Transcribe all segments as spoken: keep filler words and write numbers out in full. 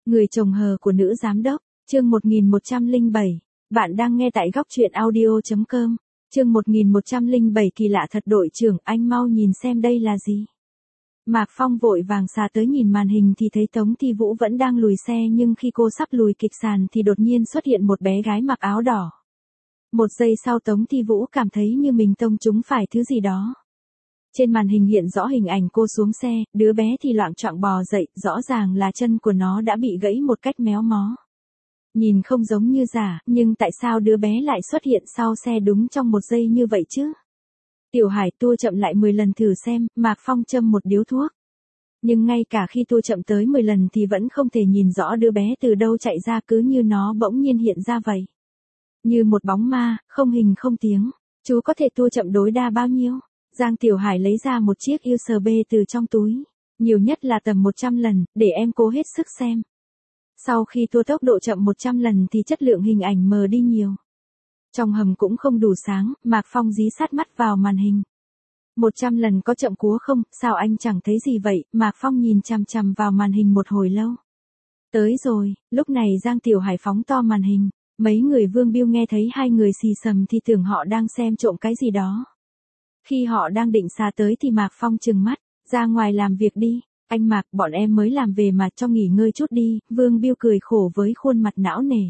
Người chồng hờ của nữ giám đốc, chương một nghìn một trăm lẻ bảy. Bạn đang nghe tại góc truyện audio chấm com. Chương một nghìn một trăm lẻ bảy kỳ lạ thật đội trưởng, anh mau nhìn xem đây là gì. Mạc Phong vội vàng xà tới nhìn màn hình thì thấy Tống Thi Vũ vẫn đang lùi xe, nhưng khi cô sắp lùi kịch sàn thì đột nhiên xuất hiện một bé gái mặc áo đỏ. Một giây sau Tống Thi Vũ cảm thấy như mình tông trúng phải thứ gì đó. Trên màn hình hiện rõ hình ảnh cô xuống xe, đứa bé thì loạng choạng bò dậy, rõ ràng là chân của nó đã bị gãy một cách méo mó. Nhìn không giống như giả, nhưng tại sao đứa bé lại xuất hiện sau xe đúng trong một giây như vậy chứ? Tiểu Hải tua chậm lại mười lần thử xem, Mạc Phong châm một điếu thuốc. Nhưng ngay cả khi tua chậm tới mười lần thì vẫn không thể nhìn rõ đứa bé từ đâu chạy ra, cứ như nó bỗng nhiên hiện ra vậy. Như một bóng ma, không hình không tiếng. Chú có thể tua chậm tối đa bao nhiêu? Giang Tiểu Hải lấy ra một chiếc u ét bê từ trong túi. Nhiều nhất là tầm một trăm lần, để em cố hết sức xem. Sau khi tua tốc độ chậm một trăm lần thì chất lượng hình ảnh mờ đi nhiều. Trong hầm cũng không đủ sáng, Mạc Phong dí sát mắt vào màn hình. một trăm lần có chậm cúa không, sao anh chẳng thấy gì vậy? Mạc Phong nhìn chằm chằm vào màn hình một hồi lâu. Tới rồi, lúc này Giang Tiểu Hải phóng to màn hình. Mấy người Vương Biêu nghe thấy hai người xì xầm thì tưởng họ đang xem trộm cái gì đó. Khi họ đang định xà tới thì Mạc Phong trừng mắt, ra ngoài làm việc đi. Anh Mạc, bọn em mới làm về mà, cho nghỉ ngơi chút đi. Vương Biêu cười khổ với khuôn mặt não nề.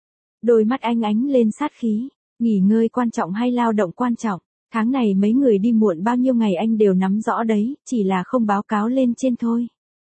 Đôi mắt anh ánh lên sát khí. Nghỉ ngơi quan trọng hay lao động quan trọng? Tháng này mấy người đi muộn bao nhiêu ngày anh đều nắm rõ đấy, chỉ là không báo cáo lên trên thôi.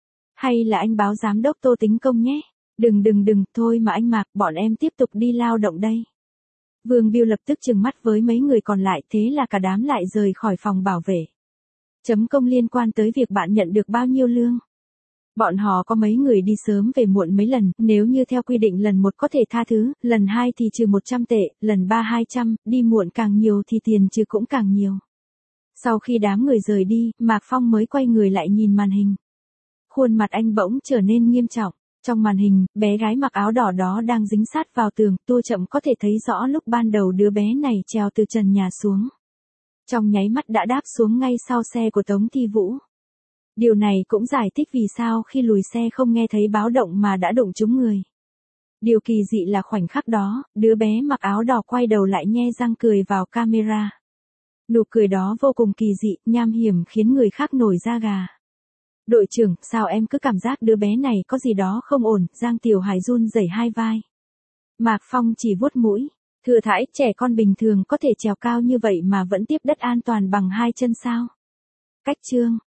Hay là anh báo giám đốc Tô tính công nhé. Đừng đừng đừng, thôi mà anh Mạc, bọn em tiếp tục đi lao động đây. Vương Biêu lập tức trừng mắt với mấy người còn lại, thế là cả đám lại rời khỏi phòng bảo vệ. Chấm công liên quan tới việc bạn nhận được bao nhiêu lương. Bọn họ có mấy người đi sớm về muộn mấy lần, nếu như theo quy định lần một có thể tha thứ, lần hai thì trừ một trăm tệ, lần ba hai trăm, đi muộn càng nhiều thì tiền trừ cũng càng nhiều. Sau khi đám người rời đi, Mạc Phong mới quay người lại nhìn màn hình. Khuôn mặt anh bỗng trở nên nghiêm trọng. Trong màn hình, bé gái mặc áo đỏ đó đang dính sát vào tường, tua chậm có thể thấy rõ lúc ban đầu đứa bé này trèo từ trần nhà xuống. Trong nháy mắt đã đáp xuống ngay sau xe của Tống Thi Vũ. Điều này cũng giải thích vì sao khi lùi xe không nghe thấy báo động mà đã đụng trúng người. Điều kỳ dị là khoảnh khắc đó, đứa bé mặc áo đỏ quay đầu lại nhe răng cười vào camera. Nụ cười đó vô cùng kỳ dị, nham hiểm khiến người khác nổi da gà. Đội trưởng, sao em cứ cảm giác đứa bé này có gì đó không ổn? Giang Tiểu Hải run rẩy hai vai. Mạc Phong chỉ vuốt mũi. Thừa thãi, trẻ con bình thường có thể trèo cao như vậy mà vẫn tiếp đất an toàn bằng hai chân sao? Cách chương.